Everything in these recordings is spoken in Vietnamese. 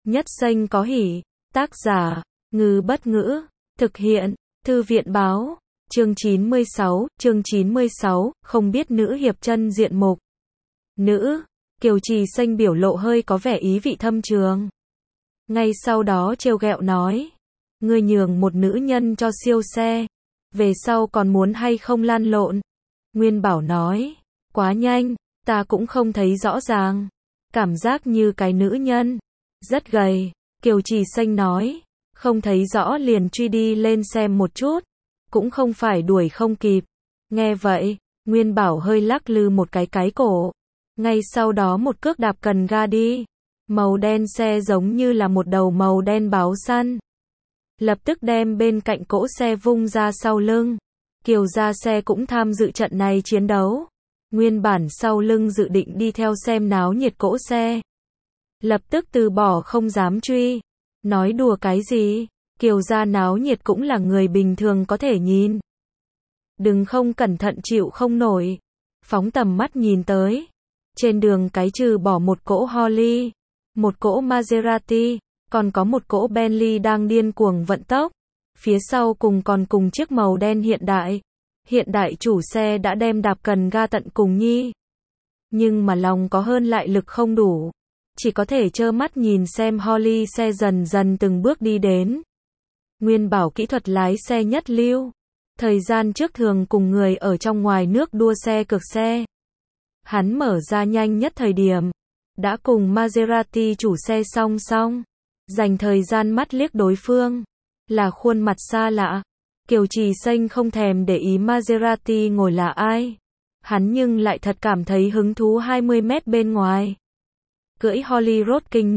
Nhất xanh có hỉ. Tác giả, Ngư Bất Ngữ. Thực hiện, Thư viện Báo. Chương 96, không biết nữ hiệp chân diện mục. Nữ, Kiều Trì Xanh biểu lộ hơi có vẻ ý vị thâm trường. Ngay sau đó trêu ghẹo nói, ngươi nhường một nữ nhân cho siêu xe, về sau còn muốn hay không lan lộn. Nguyên Bảo nói, quá nhanh, ta cũng không thấy rõ ràng, cảm giác như cái nữ nhân rất gầy. Kiều Trì Xanh nói, không thấy rõ liền truy đi lên xem một chút, cũng không phải đuổi không kịp. Nghe vậy, Nguyên Bảo hơi lắc lư một cái cổ, ngay sau đó một cước đạp cần ga đi. Màu đen xe giống như là một đầu màu đen báo săn, lập tức đem bên cạnh cỗ xe vung ra sau lưng. Kiều gia xe cũng tham dự trận này chiến đấu. Nguyên bản sau lưng dự định đi theo xem náo nhiệt cỗ xe, lập tức từ bỏ không dám truy. Nói đùa cái gì, Kiều gia náo nhiệt cũng là người bình thường có thể nhìn. Đừng không cẩn thận chịu không nổi. Phóng tầm mắt nhìn tới, trên đường cái trừ bỏ một cỗ Harley, một cỗ Maserati, còn có một cỗ Bentley đang điên cuồng vận tốc. Phía sau cùng chiếc màu đen hiện đại. Hiện đại chủ xe đã đem đạp cần ga tận cùng nhi. Nhưng mà lòng có hơn lại lực không đủ. Chỉ có thể trơ mắt nhìn xem Harley xe dần dần từng bước đi đến. Nguyên Bảo kỹ thuật lái xe nhất lưu. Thời gian trước thường cùng người ở trong ngoài nước đua xe cược xe. Hắn mở ra nhanh nhất thời điểm, đã cùng Maserati chủ xe song song, dành thời gian mắt liếc đối phương, là khuôn mặt xa lạ. Kiều Trì Xanh không thèm để ý Maserati ngồi là ai, hắn nhưng lại thật cảm thấy hứng thú 20 mét bên ngoài. Cưỡi Harley Road King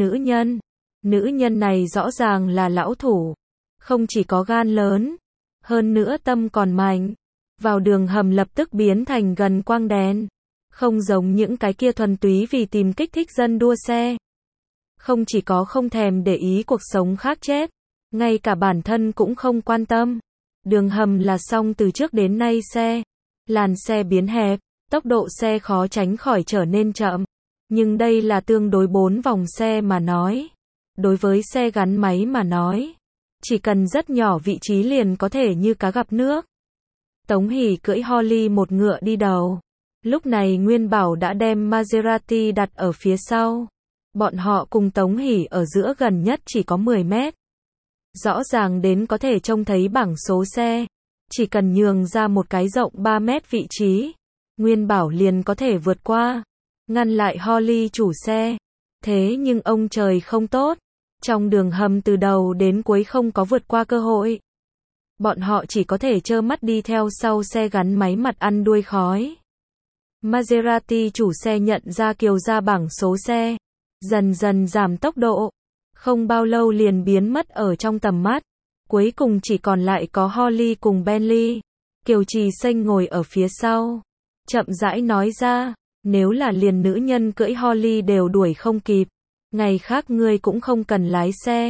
nữ nhân này rõ ràng là lão thủ, không chỉ có gan lớn, hơn nữa tâm còn mạnh, vào đường hầm lập tức biến thành gần quang đèn. Không giống những cái kia thuần túy vì tìm kích thích dân đua xe. Không chỉ có không thèm để ý cuộc sống khác chết, ngay cả bản thân cũng không quan tâm. Đường hầm là xong từ trước đến nay làn xe biến hẹp, tốc độ xe khó tránh khỏi trở nên chậm. Nhưng đây là tương đối 4 vòng xe mà nói. Đối với xe gắn máy mà nói, chỉ cần rất nhỏ vị trí liền có thể như cá gặp nước. Tống Hỷ cưỡi Harley một ngựa đi đầu. Lúc này Nguyên Bảo đã đem Maserati đặt ở phía sau. Bọn họ cùng Tống Hỷ ở giữa gần nhất chỉ có 10 mét. Rõ ràng đến có thể trông thấy bảng số xe. Chỉ cần nhường ra một cái rộng 3 mét vị trí, Nguyên Bảo liền có thể vượt qua, ngăn lại Harley chủ xe. Thế nhưng ông trời không tốt. Trong đường hầm từ đầu đến cuối không có vượt qua cơ hội. Bọn họ chỉ có thể trơ mắt đi theo sau xe gắn máy mặt ăn đuôi khói. Maserati chủ xe nhận ra Kiều gia bảng số xe, dần dần giảm tốc độ, không bao lâu liền biến mất ở trong tầm mắt, cuối cùng chỉ còn lại có Harley cùng Bentley. Kiều Trì Xanh ngồi ở phía sau, chậm rãi nói ra, nếu là liền nữ nhân cưỡi Harley đều đuổi không kịp, ngày khác ngươi cũng không cần lái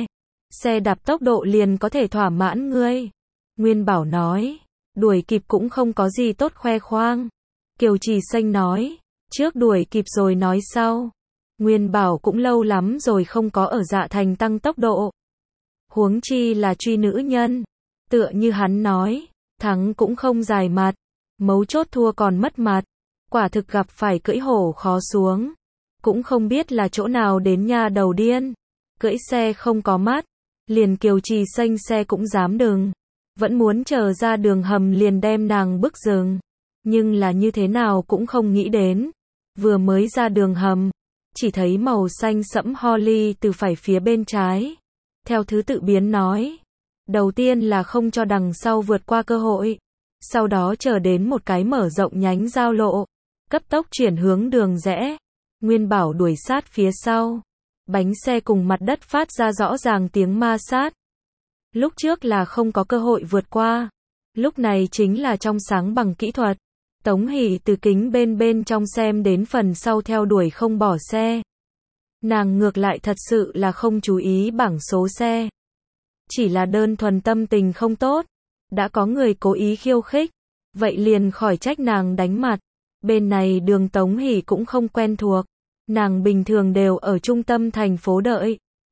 xe đạp tốc độ liền có thể thỏa mãn ngươi. Nguyên Bảo nói, đuổi kịp cũng không có gì tốt khoe khoang. Kiều Trì Xanh nói, trước đuổi kịp rồi nói sau. Nguyên Bảo cũng lâu lắm rồi không có ở Dạ Thành tăng tốc độ. Huống chi là truy nữ nhân. Tựa như hắn nói, thắng cũng không dài mặt, mấu chốt thua còn mất mặt. Quả thực gặp phải cưỡi hổ khó xuống. Cũng không biết là chỗ nào đến nha đầu điên. Cưỡi xe không có mắt, liền Kiều Trì Xanh xe cũng dám đừng. Vẫn muốn chờ ra đường hầm liền đem nàng bức rừng. Nhưng là như thế nào cũng không nghĩ đến. Vừa mới ra đường hầm, chỉ thấy màu xanh sẫm Harley từ phải phía bên trái. Theo thứ tự biến nói. Đầu tiên là không cho đằng sau vượt qua cơ hội. Sau đó chờ đến một cái mở rộng nhánh giao lộ. Cấp tốc chuyển hướng đường rẽ. Nguyên Bảo đuổi sát phía sau. Bánh xe cùng mặt đất phát ra rõ ràng tiếng ma sát. Lúc trước là không có cơ hội vượt qua. Lúc này chính là trong sáng bằng kỹ thuật. Tống Hỷ từ kính bên trong xem đến phần sau theo đuổi không bỏ xe. Nàng ngược lại thật sự là không chú ý bảng số xe. Chỉ là đơn thuần tâm tình không tốt. Đã có người cố ý khiêu khích. Vậy liền khỏi trách nàng đánh mặt. Bên này đường Tống Hỷ cũng không quen thuộc. Nàng bình thường đều ở trung tâm thành phố đợi.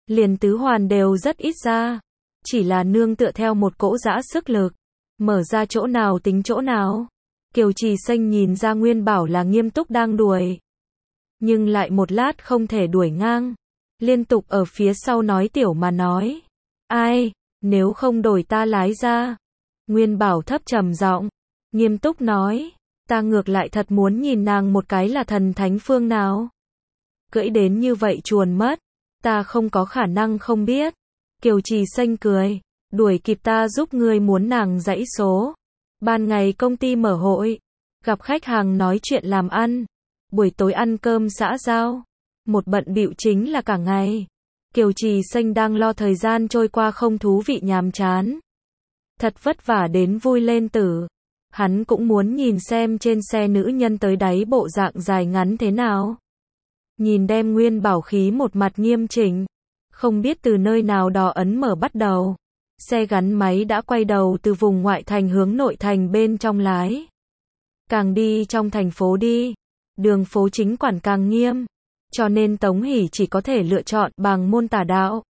liền tứ hoàn đều rất ít ra. Chỉ là nương tựa theo một cỗ dã sức lực. Mở ra chỗ nào tính chỗ nào. Kiều Trì Xanh nhìn ra Nguyên Bảo là nghiêm túc đang đuổi. Nhưng lại một lát không thể đuổi ngang. Liên tục ở phía sau nói tiểu mà nói. Ai, nếu không đổi ta lái ra. Nguyên Bảo thấp trầm giọng, nghiêm túc nói. Ta ngược lại thật muốn nhìn nàng một cái là thần thánh phương nào. Cưỡi đến như vậy chuồn mất. Ta không có khả năng không biết. Kiều Trì Xanh cười. Đuổi kịp ta giúp ngươi muốn nàng dãy số. Ban ngày công ty mở hội. Gặp khách hàng nói chuyện làm ăn. Buổi tối ăn cơm xã giao. Một bận bịu chính là cả ngày. Kiều Trì Xanh đang lo thời gian trôi qua không thú vị nhàm chán. Thật vất vả đến vui lên tử. Hắn cũng muốn nhìn xem trên xe nữ nhân tới đáy bộ dạng dài ngắn thế nào. Nhìn đem Nguyên Bảo khí một mặt nghiêm chỉnh. Không biết từ nơi nào đò ấn mở bắt đầu. Xe gắn máy đã quay đầu từ vùng ngoại thành hướng nội thành bên trong lái. Càng đi trong thành phố đi. Đường phố chính quản càng nghiêm. Cho nên Tống Hỷ chỉ có thể lựa chọn bằng môn tả đạo.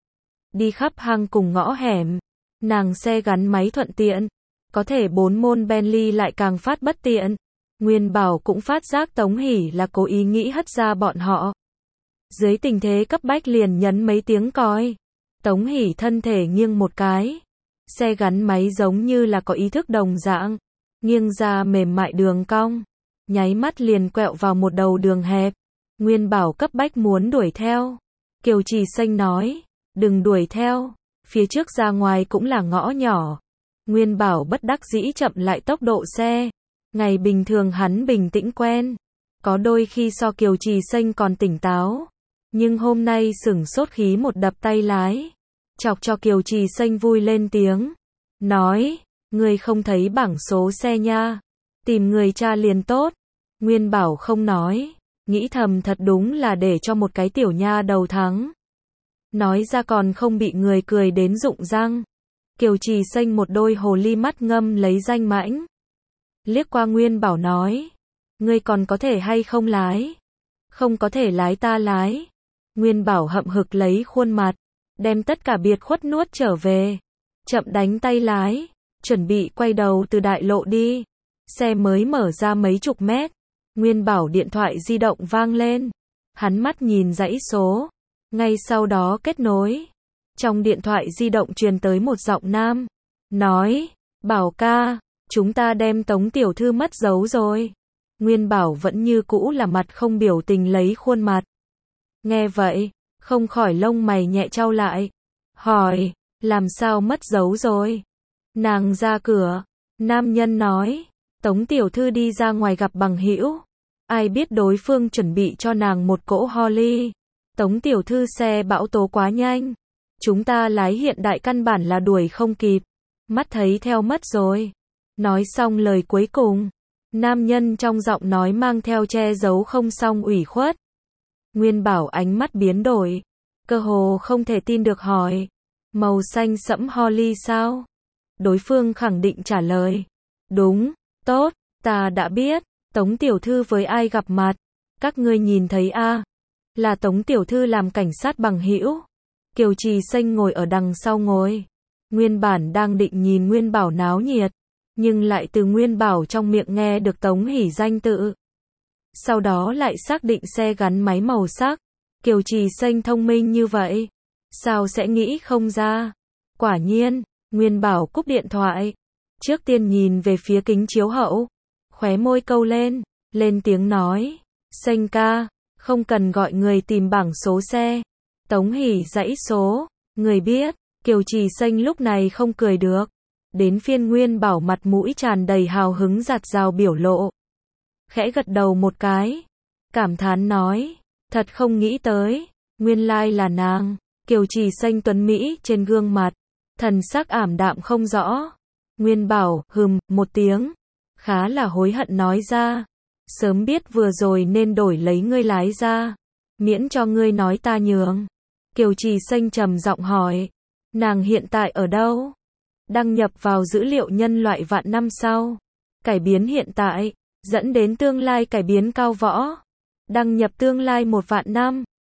Đi khắp hang cùng ngõ hẻm. Nàng xe gắn máy thuận tiện. Có thể 4 môn Bentley lại càng phát bất tiện. Nguyên Bảo cũng phát giác Tống Hỷ là cố ý nghĩ hất ra bọn họ. Dưới tình thế cấp bách liền nhấn mấy tiếng còi. Tống Hỷ thân thể nghiêng một cái. Xe gắn máy giống như là có ý thức đồng dạng. Nghiêng ra mềm mại đường cong. Nháy mắt liền quẹo vào một đầu đường hẹp. Nguyên Bảo cấp bách muốn đuổi theo. Kiều Trì Xanh nói. Đừng đuổi theo. Phía trước ra ngoài cũng là ngõ nhỏ. Nguyên Bảo bất đắc dĩ chậm lại tốc độ xe. Ngày bình thường hắn bình tĩnh quen. Có đôi khi so Kiều Trì Xanh còn tỉnh táo. Nhưng hôm nay sửng sốt khí một đập tay lái. Chọc cho Kiều Trì Xanh vui lên tiếng. Nói, ngươi không thấy bảng số xe nha. Tìm người cha liền tốt. Nguyên Bảo không nói. Nghĩ thầm thật đúng là để cho một cái tiểu nha đầu thắng. Nói ra còn không bị người cười đến rụng răng. Kiều Trì Xanh một đôi hồ ly mắt ngâm lấy danh mãnh. Liếc qua Nguyên Bảo nói. Ngươi còn có thể hay không lái? Không có thể lái ta lái. Nguyên Bảo hậm hực lấy khuôn mặt. Đem tất cả biệt khuất nuốt trở về. Chậm đánh tay lái. Chuẩn bị quay đầu từ đại lộ đi. Xe mới mở ra mấy chục mét. Nguyên Bảo điện thoại di động vang lên. Hắn mắt nhìn dãy số. Ngay sau đó kết nối. Trong điện thoại di động truyền tới một giọng nam. Nói, Bảo ca, chúng ta đem Tống tiểu thư mất dấu rồi. Nguyên Bảo vẫn như cũ là mặt không biểu tình lấy khuôn mặt. Nghe vậy, không khỏi lông mày nhẹ chau lại. Hỏi, làm sao mất dấu rồi? Nàng ra cửa. Nam nhân nói, Tống tiểu thư đi ra ngoài gặp bằng hữu. Ai biết đối phương chuẩn bị cho nàng một cỗ Holly. Tống tiểu thư xe bão tố quá nhanh. Chúng ta lái hiện đại căn bản là đuổi không kịp. Mắt thấy theo mất rồi. Nói xong lời cuối cùng. Nam nhân trong giọng nói mang theo che giấu không xong ủy khuất. Nguyên Bảo ánh mắt biến đổi. Cơ hồ không thể tin được hỏi. Màu xanh sẫm Holly sao? Đối phương khẳng định trả lời. Đúng, tốt, ta đã biết. Tống tiểu thư với ai gặp mặt? Các ngươi nhìn thấy a? Là Tống tiểu thư làm cảnh sát bằng hữu. Kiều Trì Xanh ngồi ở đằng sau ngồi. Nguyên bản đang định nhìn Nguyên Bảo náo nhiệt. Nhưng lại từ Nguyên Bảo trong miệng nghe được Tống Hỷ danh tự. Sau đó lại xác định xe gắn máy màu sắc. Kiều Trì Xanh thông minh như vậy. Sao sẽ nghĩ không ra? Quả nhiên, Nguyên Bảo cúp điện thoại. Trước tiên nhìn về phía kính chiếu hậu. Khóe môi câu lên. Lên tiếng nói. Xanh ca, không cần gọi người tìm bảng số xe. Tống Hỷ dãy số. Người biết. Kiều Trì Xanh lúc này không cười được. Đến phiên Nguyên Bảo mặt mũi tràn đầy hào hứng giạt rào biểu lộ. Khẽ gật đầu một cái. Cảm thán nói. Thật không nghĩ tới. Nguyên lai là nàng. Kiều Trì Xanh tuấn Mỹ trên gương mặt. Thần sắc ảm đạm không rõ. Nguyên Bảo một tiếng. Khá là hối hận nói ra. Sớm biết vừa rồi nên đổi lấy ngươi lái ra. Miễn cho ngươi nói ta nhường. Kiều Trì Xanh trầm giọng hỏi. Nàng hiện tại ở đâu? Đăng nhập vào dữ liệu nhân loại vạn năm sau. Cải biến hiện tại. Dẫn đến tương lai cải biến cao võ. Đăng nhập tương lai 1 vạn năm.